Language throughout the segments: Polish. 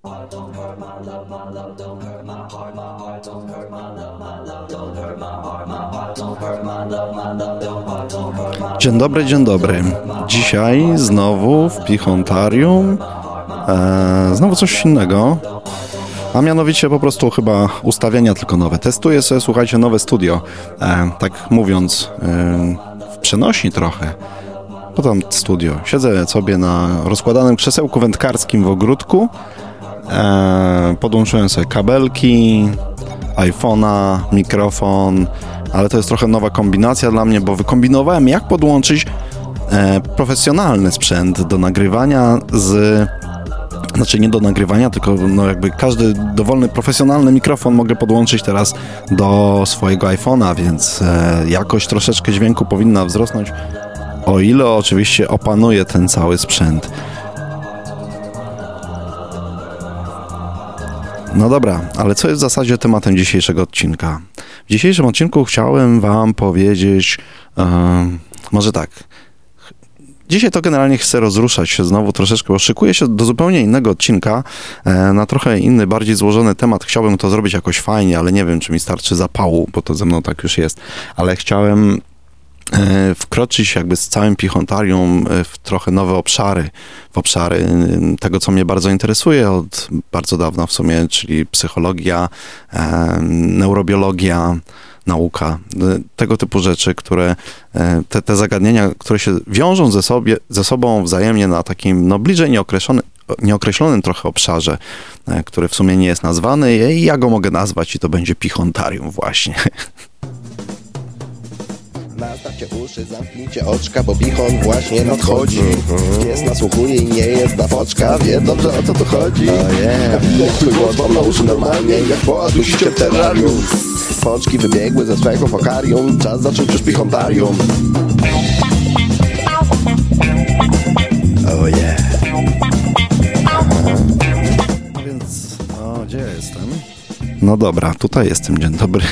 Dzień dobry, dzień dobry. Dzisiaj znowu w Pichontarium znowu coś innego, a mianowicie po prostu chyba ustawienia tylko nowe. Testuję sobie, słuchajcie, nowe studio, tak mówiąc w przenośni trochę. Potem studio. Siedzę sobie na rozkładanym krzesełku wędkarskim w ogródku, podłączyłem sobie kabelki, iPhone'a, mikrofon, ale to jest trochę nowa kombinacja dla mnie, bo wykombinowałem, jak podłączyć profesjonalny sprzęt do nagrywania znaczy nie do nagrywania, tylko no jakby każdy dowolny profesjonalny mikrofon mogę podłączyć teraz do swojego iPhone'a, więc jakość troszeczkę dźwięku powinna wzrosnąć, o ile oczywiście opanuję ten cały sprzęt. No dobra, ale co jest w zasadzie tematem dzisiejszego odcinka? W dzisiejszym odcinku chciałem wam powiedzieć, może tak, dzisiaj to generalnie chcę rozruszać się znowu troszeczkę, bo szykuję się do zupełnie innego odcinka, na trochę inny, bardziej złożony temat. Chciałbym to zrobić jakoś fajnie, ale nie wiem, czy mi starczy zapału, bo to ze mną tak już jest, ale chciałem wkroczyć jakby z całym Pichontarium w trochę nowe obszary, w obszary tego, co mnie bardzo interesuje od bardzo dawna w sumie, czyli psychologia, neurobiologia, nauka, tego typu rzeczy, które te zagadnienia, które się wiążą ze sobą wzajemnie na takim no bliżej nieokreślonym trochę obszarze, który w sumie nie jest nazwany i ja go mogę nazwać i to będzie Pichontarium właśnie. Nastawcie uszy, zamknijcie oczka, bo Pichon właśnie nadchodzi. Pies nasłuchuje i nie jest na foczka, wie dobrze, o co tu chodzi. Twój głos wam na uszy normalnie, jak połaz dusicie w terrarium. Foczki wybiegły ze swego fokarium, czas zacząć już Pichontarium. Oh yeah. Więc, gdzie ja jestem? No dobra, tutaj jestem, dzień dobry.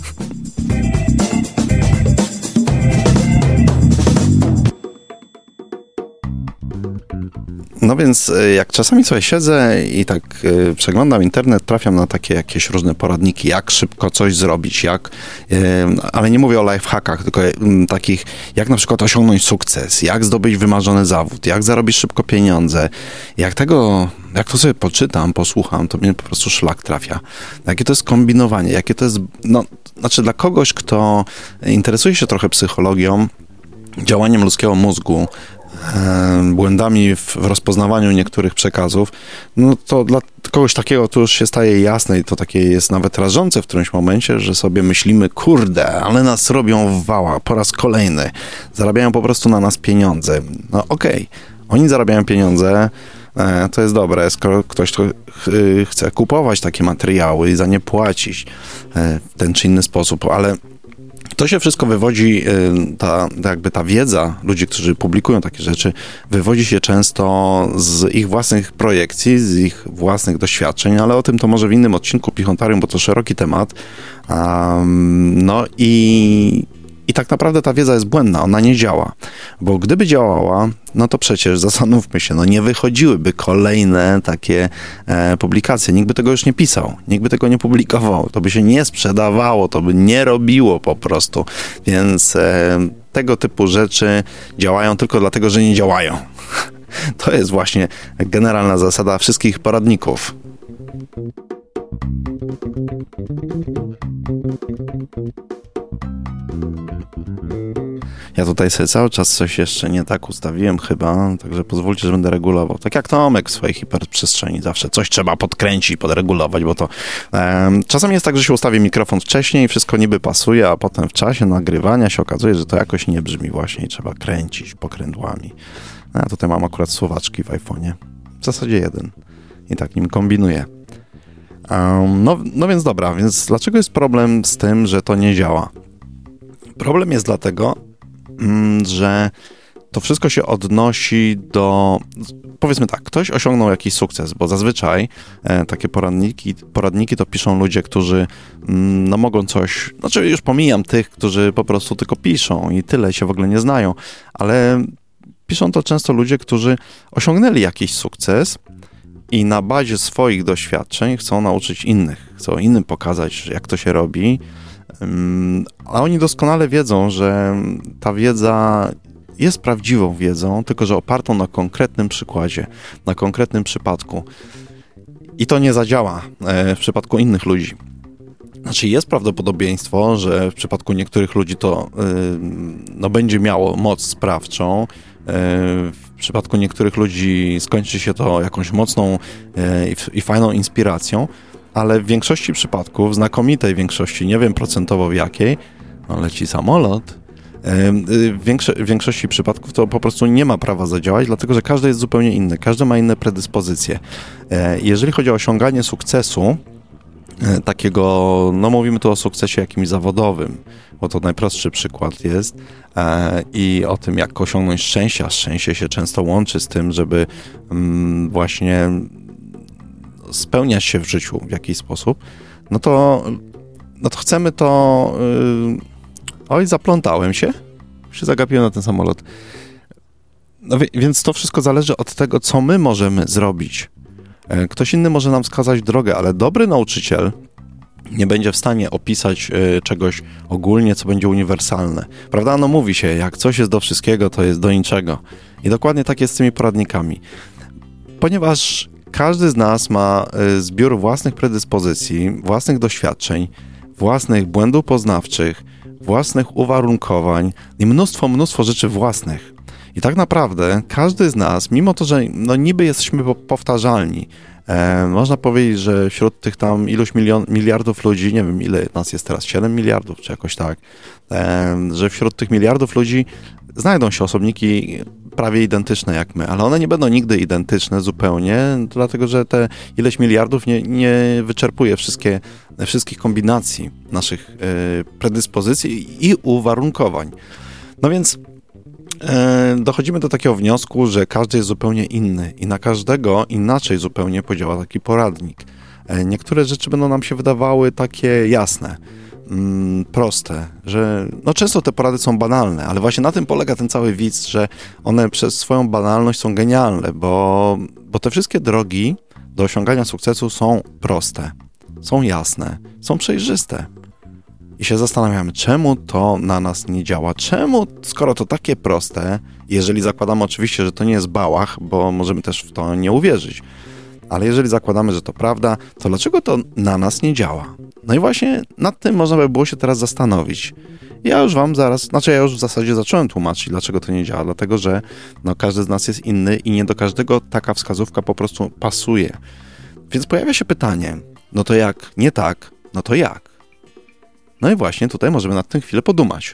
No więc jak czasami sobie siedzę i tak przeglądam internet, trafiam na takie jakieś różne poradniki, jak szybko coś zrobić, ale nie mówię o lifehackach, tylko takich, jak na przykład osiągnąć sukces, jak zdobyć wymarzony zawód, jak zarobić szybko pieniądze. Jak to sobie poczytam, posłucham, to mnie po prostu szlak trafia. Jakie to jest kombinowanie, jakie to jest, znaczy dla kogoś, kto interesuje się trochę psychologią, działaniem ludzkiego mózgu, błędami w rozpoznawaniu niektórych przekazów, no to dla kogoś takiego to już się staje jasne i to takie jest nawet rażące w którymś momencie, że sobie myślimy, kurde, ale nas robią w wała po raz kolejny, zarabiają po prostu na nas pieniądze. No okej, oni zarabiają pieniądze, to jest dobre, skoro ktoś chce kupować takie materiały i za nie płacić w ten czy inny sposób, ale to się wszystko wywodzi, ta wiedza ludzi, którzy publikują takie rzeczy, wywodzi się często z ich własnych projekcji, z ich własnych doświadczeń, ale o tym to może w innym odcinku Pichontarium, bo to szeroki temat. No i tak naprawdę ta wiedza jest błędna, ona nie działa, bo gdyby działała, no to przecież zastanówmy się, nie wychodziłyby kolejne takie publikacje, nikt by tego już nie pisał, nikt by tego nie publikował, to by się nie sprzedawało, to by nie robiło po prostu, więc tego typu rzeczy działają tylko dlatego, że nie działają. To jest właśnie generalna zasada wszystkich poradników. Ja tutaj sobie cały czas coś jeszcze nie tak ustawiłem chyba, także pozwólcie, że będę regulował. Tak jak Tomek w swojej hiperprzestrzeni zawsze coś trzeba podkręcić, podregulować, bo to czasami jest tak, że się ustawi mikrofon wcześniej, wszystko niby pasuje, a potem w czasie nagrywania się okazuje, że to jakoś nie brzmi właśnie i trzeba kręcić pokrętłami. Ja tutaj mam akurat suwaczki w iPhone'ie. W zasadzie jeden. I tak nim kombinuję. No więc dobra, więc dlaczego jest problem z tym, że to nie działa? Problem jest dlatego, że to wszystko się odnosi do, powiedzmy tak, ktoś osiągnął jakiś sukces, bo zazwyczaj takie poradniki to piszą ludzie, którzy mogą coś, znaczy już pomijam tych, którzy po prostu tylko piszą i tyle, się w ogóle nie znają, ale piszą to często ludzie, którzy osiągnęli jakiś sukces i na bazie swoich doświadczeń chcą nauczyć innych, chcą innym pokazać, jak to się robi, a oni doskonale wiedzą, że ta wiedza jest prawdziwą wiedzą, tylko że opartą na konkretnym przykładzie, na konkretnym przypadku. I to nie zadziała w przypadku innych ludzi. Znaczy jest prawdopodobieństwo, że w przypadku niektórych ludzi to będzie miało moc sprawczą. W przypadku niektórych ludzi skończy się to jakąś mocną i fajną inspiracją, ale w większości przypadków, znakomitej większości, nie wiem procentowo w jakiej, leci samolot, w większości przypadków to po prostu nie ma prawa zadziałać, dlatego że każdy jest zupełnie inny, każdy ma inne predyspozycje. Jeżeli chodzi o osiąganie sukcesu, takiego, mówimy tu o sukcesie jakimś zawodowym, bo to najprostszy przykład jest, i o tym, jak osiągnąć szczęście, a szczęście się często łączy z tym, żeby właśnie spełniać się w życiu w jakiś sposób, no to chcemy to... Oj, zaplątałem się zagapiłem na ten samolot. Więc to wszystko zależy od tego, co my możemy zrobić. Ktoś inny może nam wskazać drogę, ale dobry nauczyciel nie będzie w stanie opisać czegoś ogólnie, co będzie uniwersalne. Prawda? Mówi się, jak coś jest do wszystkiego, to jest do niczego. I dokładnie tak jest z tymi poradnikami. Ponieważ każdy z nas ma zbiór własnych predyspozycji, własnych doświadczeń, własnych błędów poznawczych, własnych uwarunkowań i mnóstwo rzeczy własnych. I tak naprawdę każdy z nas, mimo to, że niby jesteśmy powtarzalni, można powiedzieć, że wśród tych tam iluś miliardów ludzi, nie wiem ile nas jest teraz, 7 miliardów czy jakoś tak, że wśród tych miliardów ludzi znajdą się osobniki prawie identyczne jak my, ale one nie będą nigdy identyczne zupełnie, dlatego że te ileś miliardów nie wyczerpuje wszystkich kombinacji naszych predyspozycji i uwarunkowań. No więc dochodzimy do takiego wniosku, że każdy jest zupełnie inny i na każdego inaczej zupełnie podziała taki poradnik. Niektóre rzeczy będą nam się wydawały takie jasne, proste, że często te porady są banalne, ale właśnie na tym polega ten cały widz, że one przez swoją banalność są genialne, bo te wszystkie drogi do osiągania sukcesu są proste, są jasne, są przejrzyste. I się zastanawiamy, czemu to na nas nie działa? Czemu, skoro to takie proste, jeżeli zakładamy oczywiście, że to nie jest bałach, bo możemy też w to nie uwierzyć, ale jeżeli zakładamy, że to prawda, to dlaczego to na nas nie działa? No i właśnie nad tym można by było się teraz zastanowić. Ja już w zasadzie zacząłem tłumaczyć, dlaczego to nie działa, dlatego że każdy z nas jest inny i nie do każdego taka wskazówka po prostu pasuje. Więc pojawia się pytanie, to jak nie tak, to jak? No i właśnie tutaj możemy nad tym chwilę podumać.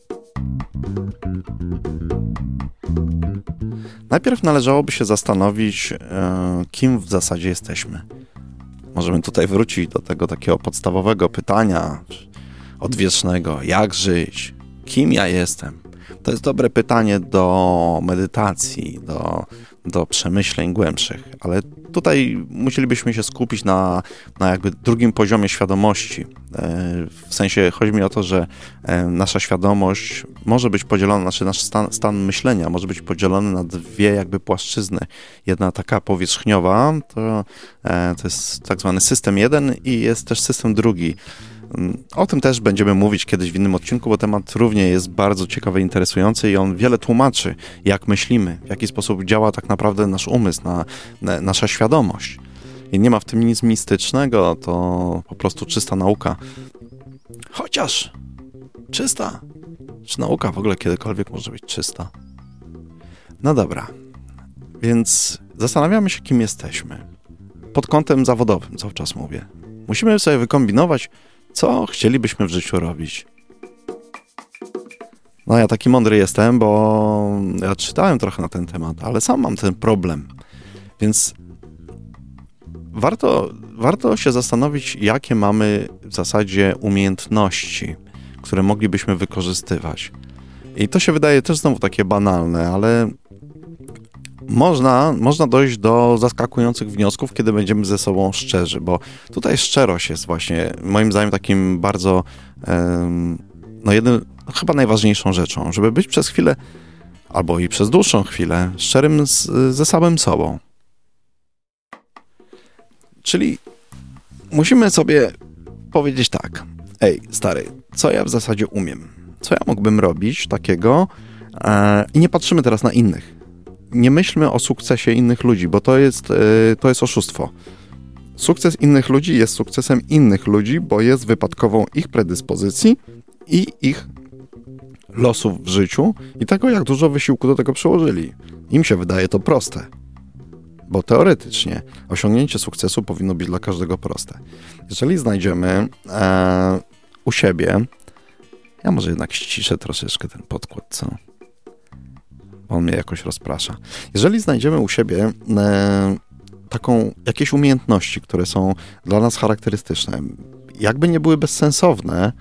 Najpierw należałoby się zastanowić, kim w zasadzie jesteśmy. Możemy tutaj wrócić do tego takiego podstawowego pytania odwiecznego, jak żyć, kim ja jestem. To jest dobre pytanie do medytacji, do przemyśleń głębszych, ale tutaj musielibyśmy się skupić na jakby drugim poziomie świadomości. W sensie chodzi mi o to, że nasza świadomość może być podzielona, nasz stan myślenia może być podzielony na dwie jakby płaszczyzny. Jedna taka powierzchniowa, to jest tak zwany system 1 i jest też system drugi. O tym też będziemy mówić kiedyś w innym odcinku, bo temat równie jest bardzo ciekawy, interesujący i on wiele tłumaczy, jak myślimy, w jaki sposób działa tak naprawdę nasz umysł, nasza świadomość. I nie ma w tym nic mistycznego, to po prostu czysta nauka. Chociaż czysta. Czy nauka w ogóle kiedykolwiek może być czysta? No dobra, więc zastanawiamy się, kim jesteśmy. Pod kątem zawodowym cały czas mówię. Musimy sobie wykombinować, co chcielibyśmy w życiu robić. Ja taki mądry jestem, bo ja czytałem trochę na ten temat, ale sam mam ten problem. Więc warto się zastanowić, jakie mamy w zasadzie umiejętności, które moglibyśmy wykorzystywać. I to się wydaje też znowu takie banalne, ale można dojść do zaskakujących wniosków, kiedy będziemy ze sobą szczerzy, bo tutaj szczerość jest właśnie moim zdaniem takim bardzo chyba najważniejszą rzeczą, żeby być przez chwilę albo i przez dłuższą chwilę szczerym ze samym sobą. Czyli musimy sobie powiedzieć tak, ej, stary, co ja w zasadzie umiem? Co ja mógłbym robić takiego? I nie patrzymy teraz na innych. Nie myślmy o sukcesie innych ludzi, bo to jest oszustwo. Sukces innych ludzi jest sukcesem innych ludzi, bo jest wypadkową ich predyspozycji i ich losów w życiu i tego, jak dużo wysiłku do tego przyłożyli. Im się wydaje to proste, bo teoretycznie osiągnięcie sukcesu powinno być dla każdego proste. Jeżeli znajdziemy u siebie, ja może jednak ściszę troszeczkę ten podkład, co? On mnie jakoś rozprasza. Jeżeli znajdziemy u siebie jakieś umiejętności, które są dla nas charakterystyczne, jakby nie były bezsensowne,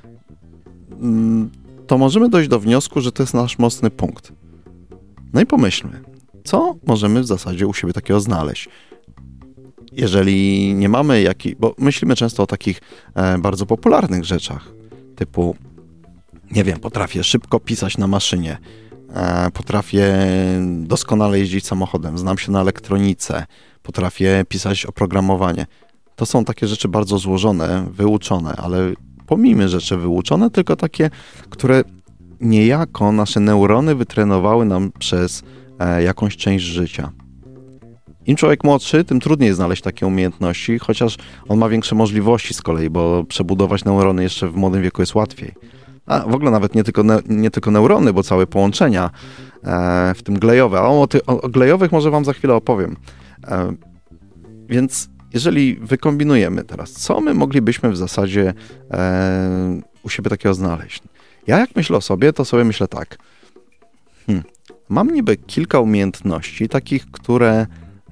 to możemy dojść do wniosku, że to jest nasz mocny punkt. No i pomyślmy, co możemy w zasadzie u siebie takiego znaleźć? Jeżeli nie mamy bo myślimy często o takich bardzo popularnych rzeczach, typu, nie wiem, potrafię szybko pisać na maszynie, potrafię doskonale jeździć samochodem, znam się na elektronice, potrafię pisać oprogramowanie. To są takie rzeczy bardzo złożone, wyuczone, ale pomijmy rzeczy wyuczone, tylko takie, które niejako nasze neurony wytrenowały nam przez jakąś część życia. Im człowiek młodszy, tym trudniej znaleźć takie umiejętności, chociaż on ma większe możliwości z kolei, bo przebudować neurony jeszcze w młodym wieku jest łatwiej. A w ogóle nawet nie tylko neurony, bo całe połączenia, w tym glejowe. A o glejowych może wam za chwilę opowiem. Więc jeżeli wykombinujemy teraz, co my moglibyśmy w zasadzie u siebie takiego znaleźć? Ja jak myślę o sobie, to sobie myślę tak. Mam niby kilka umiejętności, takich, które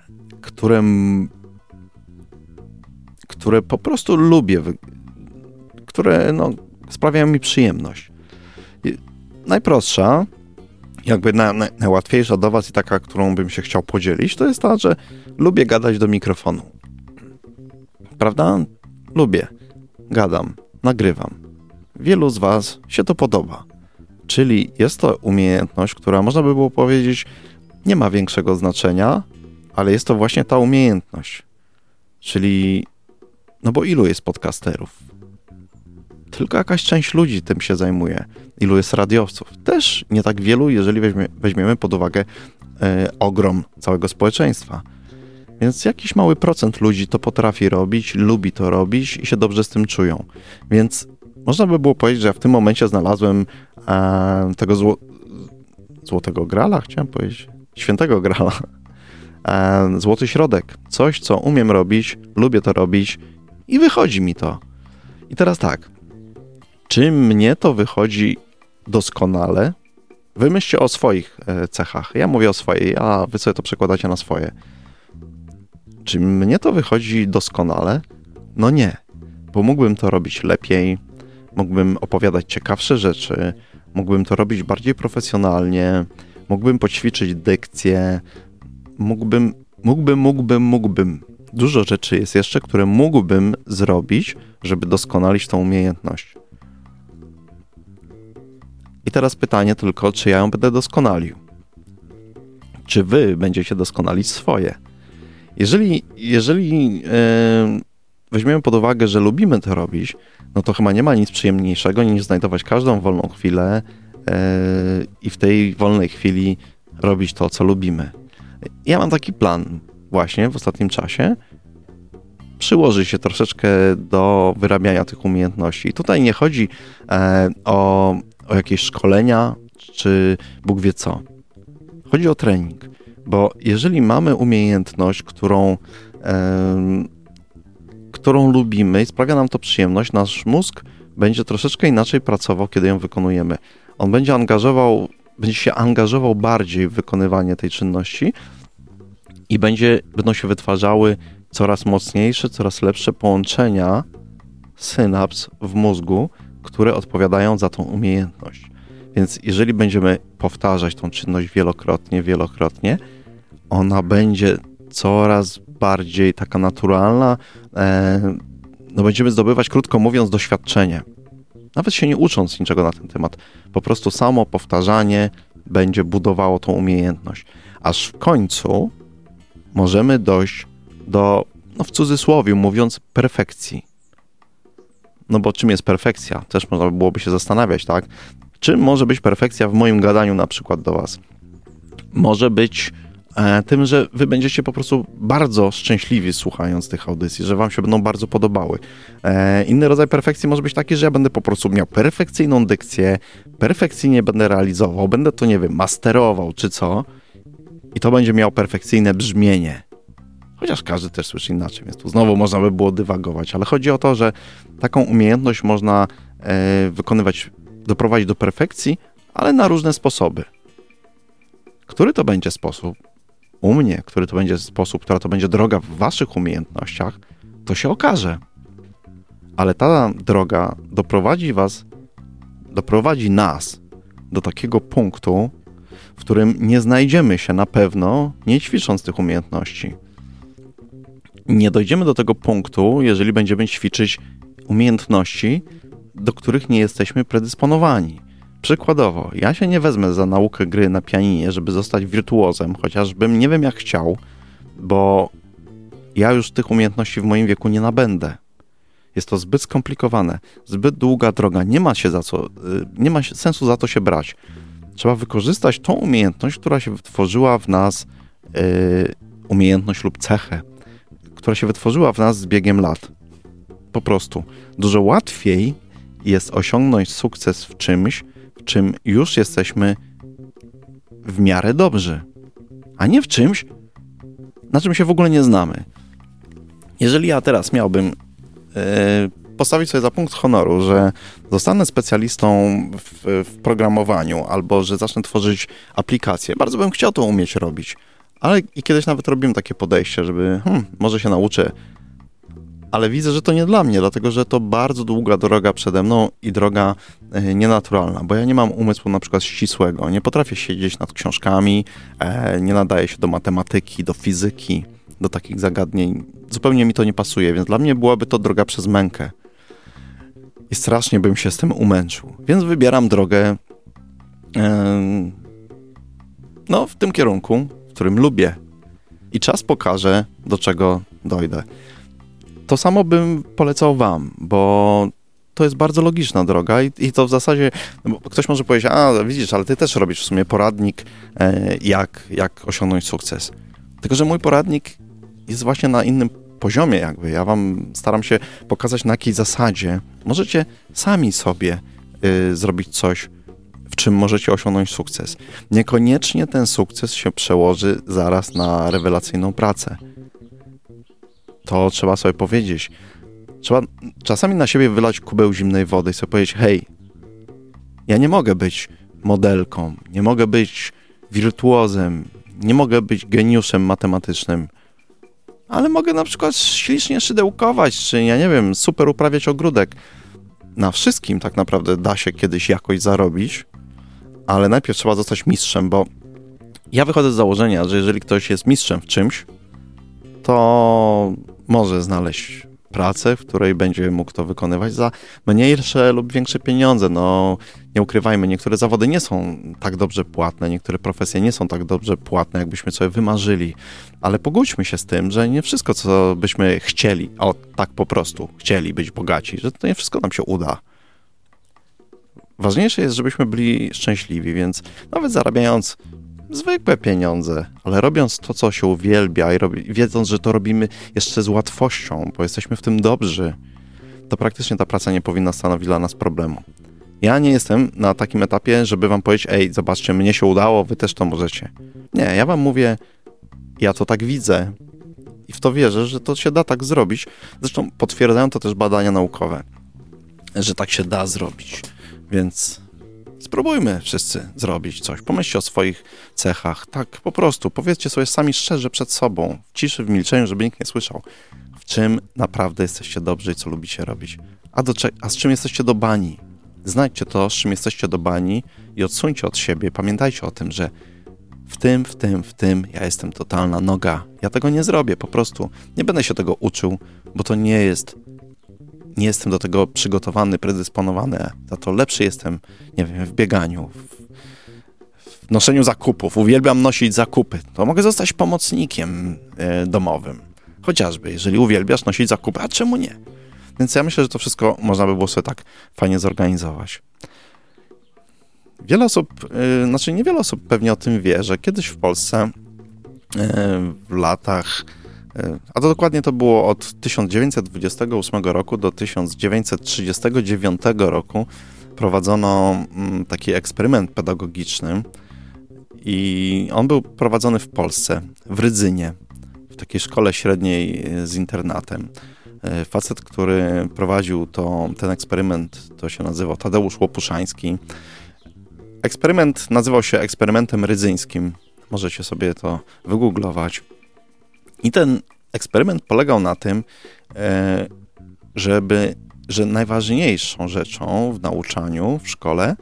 po prostu lubię, które sprawiają mi przyjemność. Najprostsza, jakby najłatwiejsza do was i taka, którą bym się chciał podzielić, to jest ta, że lubię gadać do mikrofonu. Prawda? Lubię. Gadam. Nagrywam. Wielu z was się to podoba. Czyli jest to umiejętność, która można by było powiedzieć nie ma większego znaczenia, ale jest to właśnie ta umiejętność. Czyli, bo ilu jest podcasterów? Tylko jakaś część ludzi tym się zajmuje. Ilu jest radiowców? Też nie tak wielu, jeżeli weźmiemy pod uwagę ogrom całego społeczeństwa. Więc jakiś mały procent ludzi to potrafi robić, lubi to robić i się dobrze z tym czują. Więc można by było powiedzieć, że ja w tym momencie znalazłem tego złotego grala, chciałem powiedzieć, świętego grala. Złoty środek. Coś, co umiem robić, lubię to robić i wychodzi mi to. I teraz tak. Czy mnie to wychodzi doskonale? Wy myślcie o swoich cechach. Ja mówię o swojej, a wy sobie to przekładacie na swoje. Czy mnie to wychodzi doskonale? No nie. Bo mógłbym to robić lepiej, mógłbym opowiadać ciekawsze rzeczy, mógłbym to robić bardziej profesjonalnie, mógłbym poćwiczyć dykcję, mógłbym. Dużo rzeczy jest jeszcze, które mógłbym zrobić, żeby doskonalić tą umiejętność. I teraz pytanie tylko, czy ja ją będę doskonalił? Czy wy będziecie doskonalić swoje? Jeżeli weźmiemy pod uwagę, że lubimy to robić, no to chyba nie ma nic przyjemniejszego niż znajdować każdą wolną chwilę i w tej wolnej chwili robić to, co lubimy. Ja mam taki plan właśnie w ostatnim czasie. Przyłoży się troszeczkę do wyrabiania tych umiejętności. I tutaj nie chodzi o jakieś szkolenia, czy Bóg wie co. Chodzi o trening. Bo jeżeli mamy umiejętność, którą lubimy i sprawia nam to przyjemność, nasz mózg będzie troszeczkę inaczej pracował, kiedy ją wykonujemy. On będzie się angażował bardziej w wykonywanie tej czynności i będą się wytwarzały coraz mocniejsze, coraz lepsze połączenia synaps w mózgu, które odpowiadają za tą umiejętność. Więc jeżeli będziemy powtarzać tą czynność wielokrotnie, ona będzie coraz bardziej taka naturalna, będziemy zdobywać, krótko mówiąc, doświadczenie. Nawet się nie ucząc niczego na ten temat. Po prostu samo powtarzanie będzie budowało tą umiejętność. Aż w końcu możemy dojść do w cudzysłowie mówiąc, perfekcji. No bo czym jest perfekcja? Też można byłoby się zastanawiać, tak? Czym może być perfekcja w moim gadaniu na przykład do was? Może być tym, że wy będziecie po prostu bardzo szczęśliwi słuchając tych audycji, że wam się będą bardzo podobały. Inny rodzaj perfekcji może być taki, że ja będę po prostu miał perfekcyjną dykcję, perfekcyjnie będę realizował, będę to, nie wiem, masterował czy co i to będzie miało perfekcyjne brzmienie. Chociaż każdy też słyszy inaczej, więc tu znowu można by było dywagować, ale chodzi o to, że taką umiejętność można wykonywać, doprowadzić do perfekcji, ale na różne sposoby. Który to będzie sposób u mnie, który to będzie sposób, która to będzie droga w waszych umiejętnościach, to się okaże. Ale ta droga doprowadzi nas do takiego punktu, w którym nie znajdziemy się na pewno, nie ćwicząc tych umiejętności. Nie dojdziemy do tego punktu, jeżeli będziemy ćwiczyć umiejętności, do których nie jesteśmy predysponowani. Przykładowo, ja się nie wezmę za naukę gry na pianinie, żeby zostać wirtuozem, chociażbym nie wiem jak chciał, bo ja już tych umiejętności w moim wieku nie nabędę. Jest to zbyt skomplikowane, zbyt długa droga, nie ma sensu za to się brać. Trzeba wykorzystać tą umiejętność, która się wytworzyła w nas, umiejętność lub cechę, która się wytworzyła w nas z biegiem lat. Po prostu. Dużo łatwiej jest osiągnąć sukces w czymś, w czym już jesteśmy w miarę dobrzy, a nie w czymś, na czym się w ogóle nie znamy. Jeżeli ja teraz miałbym postawić sobie za punkt honoru, że zostanę specjalistą w programowaniu albo że zacznę tworzyć aplikacje, bardzo bym chciał to umieć robić, ale i kiedyś nawet robiłem takie podejście, żeby może się nauczę, ale widzę, że to nie dla mnie, dlatego że to bardzo długa droga przede mną i droga nienaturalna, bo ja nie mam umysłu na przykład ścisłego, nie potrafię siedzieć nad książkami, nie nadaję się do matematyki, do fizyki, do takich zagadnień. Zupełnie mi to nie pasuje, więc dla mnie byłaby to droga przez mękę. I strasznie bym się z tym umęczył. Więc wybieram drogę w tym kierunku, w którym lubię. I czas pokaże, do czego dojdę. To samo bym polecał wam, bo to jest bardzo logiczna droga i to w zasadzie, ktoś może powiedzieć, widzisz, ale ty też robisz w sumie poradnik, jak osiągnąć sukces. Tylko że mój poradnik jest właśnie na innym poziomie jakby. Ja wam staram się pokazać, na jakiej zasadzie możecie sami sobie zrobić coś, w czym możecie osiągnąć sukces. Niekoniecznie ten sukces się przełoży zaraz na rewelacyjną pracę. To trzeba sobie powiedzieć. Trzeba czasami na siebie wylać kubeł zimnej wody i sobie powiedzieć, hej, ja nie mogę być modelką, nie mogę być wirtuozem, nie mogę być geniuszem matematycznym, ale mogę na przykład ślicznie szydełkować, czy ja nie wiem, super uprawiać ogródek. Na wszystkim tak naprawdę da się kiedyś jakoś zarobić, ale najpierw trzeba zostać mistrzem, bo ja wychodzę z założenia, że jeżeli ktoś jest mistrzem w czymś, to może znaleźć pracę, w której będzie mógł to wykonywać za mniejsze lub większe pieniądze. Nie ukrywajmy, niektóre zawody nie są tak dobrze płatne, niektóre profesje nie są tak dobrze płatne, jakbyśmy sobie wymarzyli, ale pogódźmy się z tym, że nie wszystko, co byśmy chcieli, tak po prostu chcieli być bogaci, że to nie wszystko nam się uda. Ważniejsze jest, żebyśmy byli szczęśliwi, więc nawet zarabiając zwykłe pieniądze, ale robiąc to, co się uwielbia i wiedząc, że to robimy jeszcze z łatwością, bo jesteśmy w tym dobrzy, to praktycznie ta praca nie powinna stanowić dla nas problemu. Ja nie jestem na takim etapie, żeby wam powiedzieć, zobaczcie, mnie się udało, wy też to możecie. Nie, ja wam mówię, ja to tak widzę i w to wierzę, że to się da tak zrobić. Zresztą potwierdzają to też badania naukowe, że tak się da zrobić, więc spróbujmy wszyscy zrobić coś. Pomyślcie o swoich cechach. Tak po prostu. Powiedzcie sobie sami szczerze przed sobą, w ciszy, w milczeniu, żeby nikt nie słyszał, w czym naprawdę jesteście dobrzy i co lubicie robić. A z czym jesteście do bani? Znajdźcie to, z czym jesteście do bani i odsuńcie od siebie. Pamiętajcie o tym, że w tym ja jestem totalna noga. Ja tego nie zrobię, po prostu. Nie będę się tego uczył, bo to nie jestem do tego przygotowany, predysponowany. Za to lepszy jestem, nie wiem, w bieganiu, w noszeniu zakupów. Uwielbiam nosić zakupy. To mogę zostać pomocnikiem domowym. Chociażby, jeżeli uwielbiasz nosić zakupy, a czemu nie? Więc ja myślę, że to wszystko można by było sobie tak fajnie zorganizować. Wiele osób, niewiele osób pewnie o tym wie, że kiedyś w Polsce w latach, a to dokładnie to było od 1928 roku do 1939 roku, prowadzono taki eksperyment pedagogiczny i on był prowadzony w Polsce, w Rydzynie, w takiej szkole średniej z internatem. Facet, który prowadził ten eksperyment, to się nazywał Tadeusz Łopuszański. Eksperyment nazywał się eksperymentem rydzyńskim. Możecie sobie to wygooglować. I ten eksperyment polegał na tym, że najważniejszą rzeczą w nauczaniu w szkole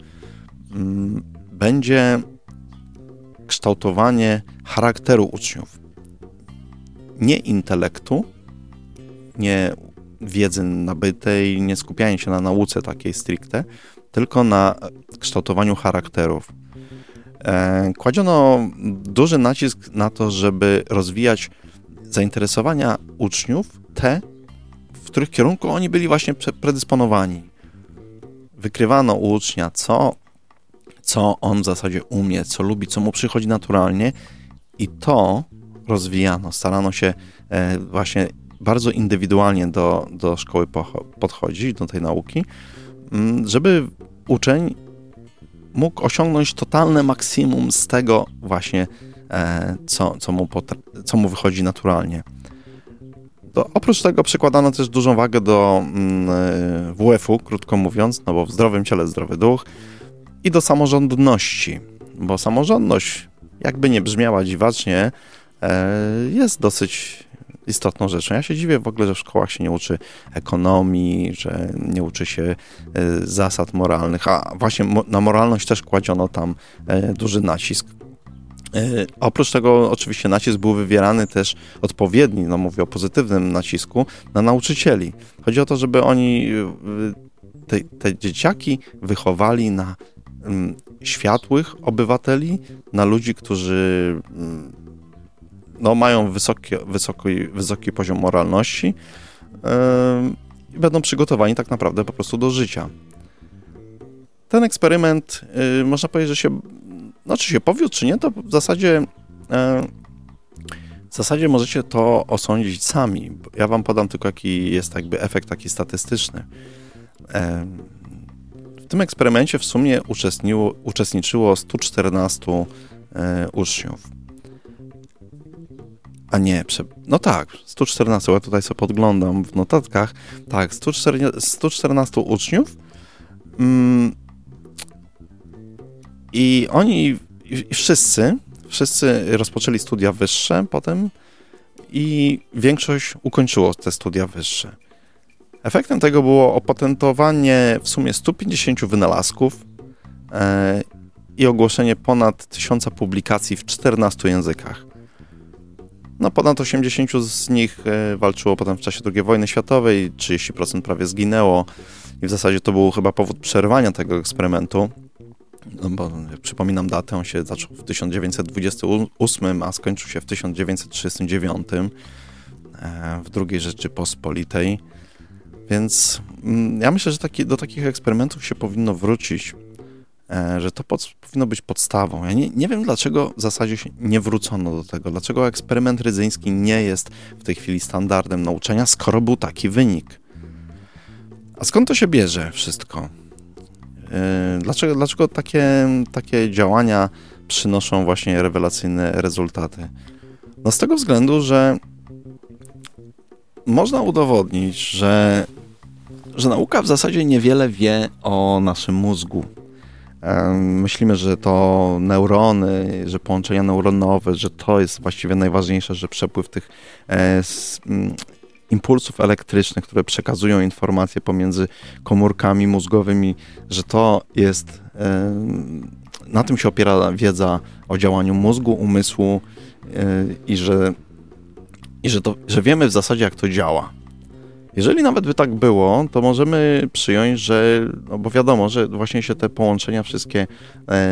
będzie kształtowanie charakteru uczniów. Nie intelektu, nie wiedzy nabytej, nie skupianie się na nauce takiej stricte, tylko na kształtowaniu charakterów. Kładziono duży nacisk na to, żeby rozwijać zainteresowania uczniów, w których kierunku oni byli właśnie predysponowani. Wykrywano u ucznia, co on w zasadzie umie, co lubi, co mu przychodzi naturalnie i to rozwijano. Starano się właśnie bardzo indywidualnie do szkoły podchodzić, do tej nauki, żeby uczeń mógł osiągnąć totalne maksimum z tego właśnie, co mu wychodzi naturalnie. Oprócz tego przykładano też dużą wagę do WF-u, krótko mówiąc, no bo w zdrowym ciele zdrowy duch, i do samorządności, bo samorządność, jakby nie brzmiała dziwacznie, jest dosyć istotną rzeczą. Ja się dziwię w ogóle, że w szkołach się nie uczy ekonomii, że nie uczy się zasad moralnych, a właśnie na moralność też kładziono tam duży nacisk. Oprócz tego oczywiście nacisk był wywierany też odpowiedni, no mówię o pozytywnym nacisku, na nauczycieli. Chodzi o to, żeby oni te dzieciaki wychowali na światłych obywateli, na ludzi, którzy mają wysoki poziom moralności i będą przygotowani tak naprawdę po prostu do życia. Ten eksperyment, można powiedzieć, że się powiódł, czy nie, to w zasadzie możecie to osądzić sami. Ja wam podam tylko, jaki jest jakby efekt taki statystyczny. W tym eksperymencie w sumie uczestniczyło 114 uczniów. A nie, 114, ja tutaj sobie podglądam w notatkach. Tak, 114 uczniów. I oni wszyscy rozpoczęli studia wyższe potem i większość ukończyło te studia wyższe. Efektem tego było opatentowanie w sumie 150 wynalazków i ogłoszenie ponad 1000 publikacji w 14 językach. Ponad 80 z nich walczyło potem w czasie II wojny światowej, 30% prawie zginęło i w zasadzie to był chyba powód przerwania tego eksperymentu. Bo przypominam datę, on się zaczął w 1928, a skończył się w 1939 w II Rzeczypospolitej. Więc ja myślę, że do takich eksperymentów się powinno wrócić, że to powinno być podstawą. Ja nie wiem, dlaczego w zasadzie się nie wrócono do tego, dlaczego eksperyment rydzyński nie jest w tej chwili standardem nauczania, skoro był taki wynik. A skąd to się bierze wszystko? Dlaczego takie działania przynoszą właśnie rewelacyjne rezultaty? Z tego względu, że można udowodnić, że nauka w zasadzie niewiele wie o naszym mózgu. Myślimy, że to neurony, że połączenia neuronowe, że to jest właściwie najważniejsze, że przepływ tych impulsów elektrycznych, które przekazują informacje pomiędzy komórkami mózgowymi, że to jest, na tym się opiera wiedza o działaniu mózgu, umysłu że wiemy w zasadzie, jak to działa. Jeżeli nawet by tak było, to możemy przyjąć, że, bo wiadomo, że właśnie się te połączenia wszystkie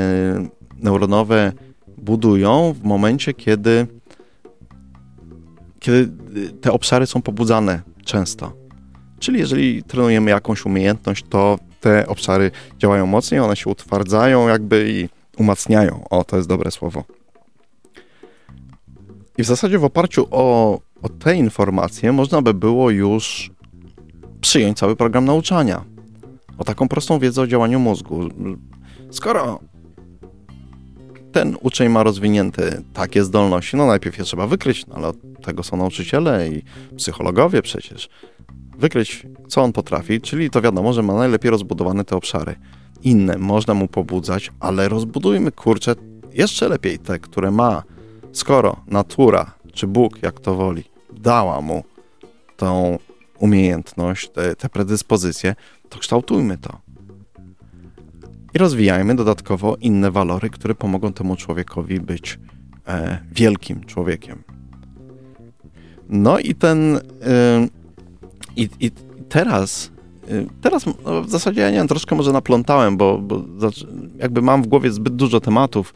neuronowe budują w momencie, kiedy kiedy te obszary są pobudzane często. Czyli jeżeli trenujemy jakąś umiejętność, to te obszary działają mocniej, one się utwardzają jakby i umacniają. O, to jest dobre słowo. I w zasadzie w oparciu o te informacje można by było już przyjąć cały program nauczania. O taką prostą wiedzę o działaniu mózgu. Skoro ten uczeń ma rozwinięte takie zdolności, no najpierw je trzeba wykryć, no ale od tego są nauczyciele i psychologowie przecież. Wykryć, co on potrafi, czyli to wiadomo, że ma najlepiej rozbudowane te obszary. Inne można mu pobudzać, ale rozbudujmy, kurczę, jeszcze lepiej te, które ma. Skoro natura, czy Bóg, jak to woli, dała mu tą umiejętność, te predyspozycje, to kształtujmy to. I rozwijajmy dodatkowo inne walory, które pomogą temu człowiekowi być wielkim człowiekiem. No i teraz no w zasadzie ja nie wiem, troszkę może naplątałem, bo jakby mam w głowie zbyt dużo tematów.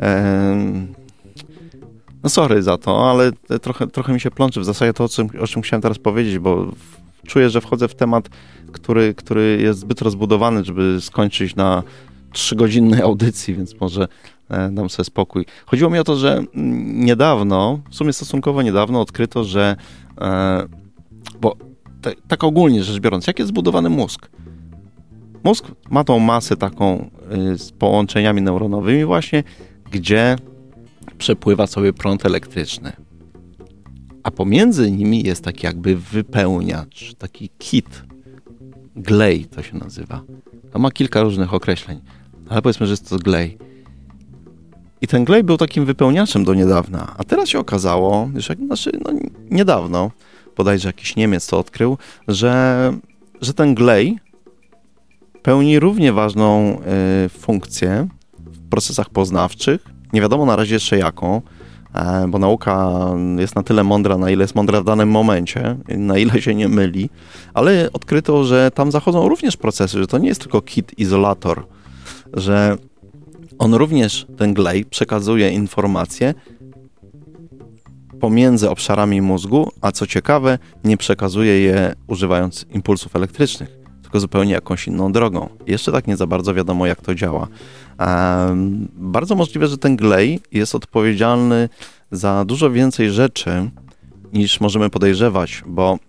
No sorry za to, ale trochę mi się plączy w zasadzie to, o czym chciałem teraz powiedzieć, bo czuję, że wchodzę w temat, który jest zbyt rozbudowany, żeby skończyć na 3-godzinnej audycji, więc może dam sobie spokój. Chodziło mi o to, że niedawno, w sumie stosunkowo niedawno odkryto, że bo tak ogólnie rzecz biorąc, jak jest zbudowany mózg? Mózg ma tą masę taką z połączeniami neuronowymi właśnie, gdzie przepływa sobie prąd elektryczny. A pomiędzy nimi jest taki jakby wypełniacz, taki kit. Glej to się nazywa. To ma kilka różnych określeń, ale powiedzmy, że jest to glej. I ten glej był takim wypełniaczem do niedawna, a teraz się okazało, niedawno, bodajże jakiś Niemiec to odkrył, że ten glej pełni równie ważną funkcję w procesach poznawczych. Nie wiadomo na razie jeszcze jaką, bo nauka jest na tyle mądra, na ile jest mądra w danym momencie, na ile się nie myli, ale odkryto, że tam zachodzą również procesy, że to nie jest tylko kit izolator, że on również, ten glej, przekazuje informacje pomiędzy obszarami mózgu, a co ciekawe, nie przekazuje je używając impulsów elektrycznych, tylko zupełnie jakąś inną drogą. Jeszcze tak nie za bardzo wiadomo, jak to działa. Bardzo możliwe, że ten glej jest odpowiedzialny za dużo więcej rzeczy, niż możemy podejrzewać, bo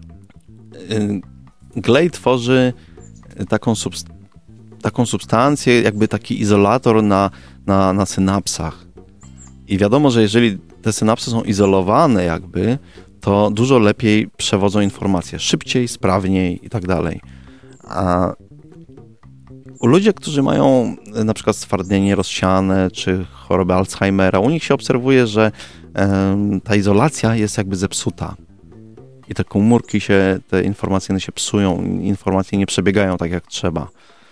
glej tworzy taką substancję, jakby taki izolator na synapsach. I wiadomo, że jeżeli te synapsy są izolowane jakby, to dużo lepiej przewodzą informacje, szybciej, sprawniej i tak dalej. A u ludzi, którzy mają na przykład stwardnienie rozsiane czy chorobę Alzheimera, u nich się obserwuje, że ta izolacja jest jakby zepsuta. I te komórki te informacyjne się psują, informacje nie przebiegają tak jak trzeba.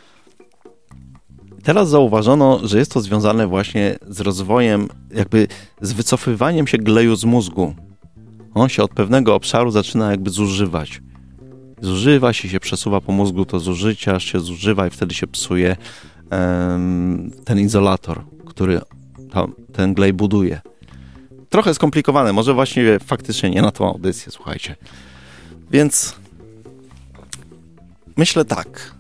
Teraz zauważono, że jest to związane właśnie z rozwojem, jakby z wycofywaniem się gleju z mózgu. On się od pewnego obszaru zaczyna jakby zużywać. Zużywa się przesuwa po mózgu to zużycie, aż się zużywa i wtedy się psuje ten izolator, który ten glej buduje. Trochę skomplikowane, może właściwie faktycznie nie na tą audycję, słuchajcie. Więc myślę tak.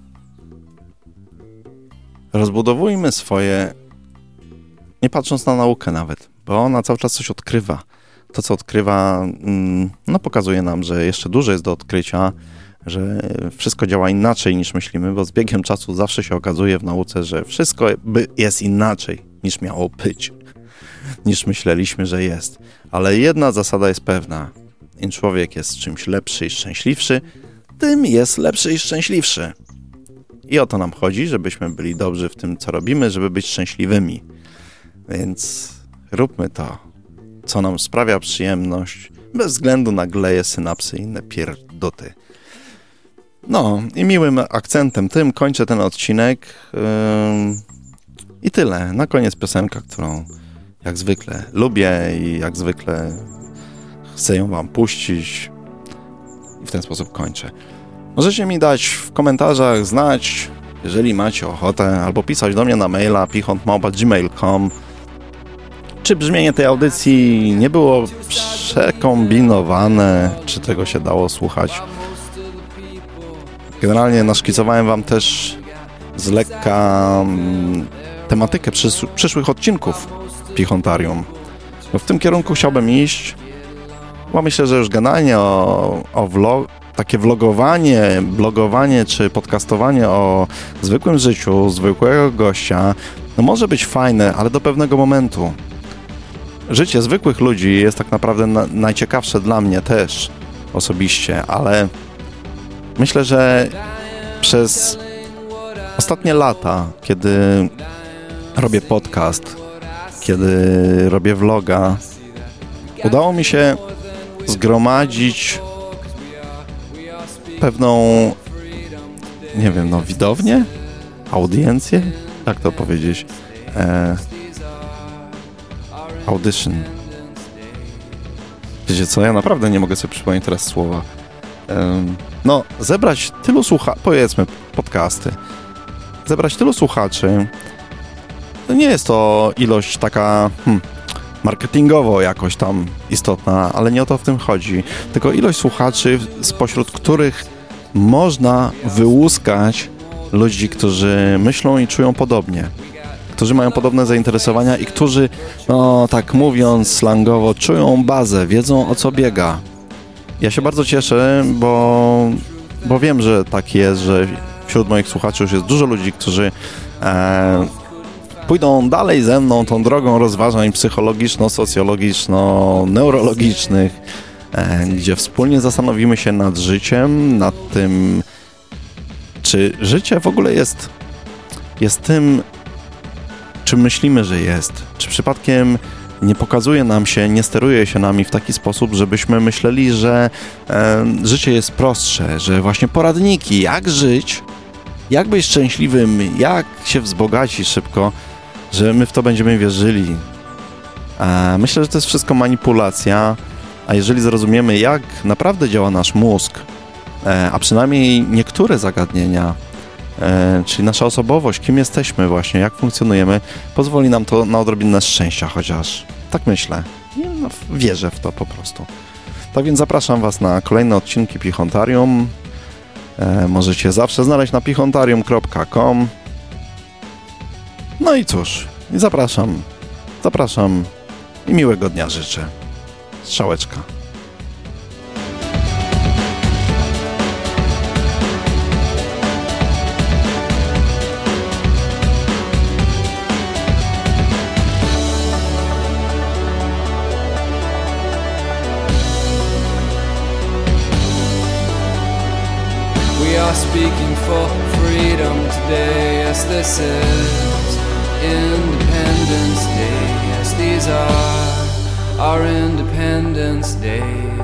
Rozbudowujmy swoje, nie patrząc na naukę nawet, bo ona cały czas coś odkrywa. To, co odkrywa, pokazuje nam, że jeszcze dużo jest do odkrycia, że wszystko działa inaczej niż myślimy, bo z biegiem czasu zawsze się okazuje w nauce, że wszystko jest inaczej niż miało być, niż myśleliśmy, że jest. Ale jedna zasada jest pewna. Im człowiek jest czymś lepszy i szczęśliwszy, tym jest lepszy i szczęśliwszy. I o to nam chodzi, żebyśmy byli dobrzy w tym, co robimy, żeby być szczęśliwymi. Więc róbmy to, co nam sprawia przyjemność, bez względu na gleje, synapsy i inne pierdoty. No i miłym akcentem tym kończę ten odcinek. I tyle. Na koniec piosenka, którą jak zwykle lubię i jak zwykle chcę ją wam puścić. I w ten sposób kończę. Możecie mi dać w komentarzach znać, jeżeli macie ochotę, albo pisać do mnie na maila pichont@gmail.com. Czy brzmienie tej audycji nie było przekombinowane, czy tego się dało słuchać. Generalnie naszkicowałem wam też z lekka tematykę przyszłych odcinków Pichontarium. Bo w tym kierunku chciałbym iść, bo myślę, że już generalnie takie blogowanie czy podcastowanie o zwykłym życiu, zwykłego gościa, no może być fajne, ale do pewnego momentu. Życie zwykłych ludzi jest tak naprawdę najciekawsze dla mnie też osobiście, ale myślę, że przez ostatnie lata, kiedy robię podcast, kiedy robię vloga, udało mi się zgromadzić pewną, nie wiem, widownię, audiencję, jak to powiedzieć, audition. Wiecie co, ja naprawdę nie mogę sobie przypomnieć teraz słowa. Zebrać tylu powiedzmy podcasty, zebrać tylu słuchaczy, to nie jest to ilość taka marketingowo jakoś tam istotna, ale nie o to w tym chodzi. Tylko ilość słuchaczy, spośród których można wyłuskać ludzi, którzy myślą i czują podobnie, którzy mają podobne zainteresowania i którzy, tak mówiąc slangowo, czują bazę, wiedzą o co biega. Ja się bardzo cieszę, bo wiem, że tak jest, że wśród moich słuchaczy już jest dużo ludzi, którzy pójdą dalej ze mną tą drogą rozważań psychologiczno-socjologiczno-neurologicznych, gdzie wspólnie zastanowimy się nad życiem, nad tym, czy życie w ogóle jest tym, czym myślimy, że jest. Czy przypadkiem nie pokazuje nam się, nie steruje się nami w taki sposób, żebyśmy myśleli, że życie jest prostsze, że właśnie poradniki, jak żyć, jak być szczęśliwym, jak się wzbogacić szybko, że my w to będziemy wierzyli. Myślę, że to jest wszystko manipulacja, a jeżeli zrozumiemy, jak naprawdę działa nasz mózg, a przynajmniej niektóre zagadnienia, czyli nasza osobowość, kim jesteśmy właśnie, jak funkcjonujemy, pozwoli nam to na odrobinę szczęścia chociaż. Tak myślę. Wierzę w to po prostu. Tak więc zapraszam was na kolejne odcinki Pichontarium. Możecie zawsze znaleźć na pichontarium.com. No i cóż, zapraszam i miłego dnia życzę. Strzałeczka. We are speaking for freedom today, yes this is Independence Day, yes these are our Independence Days.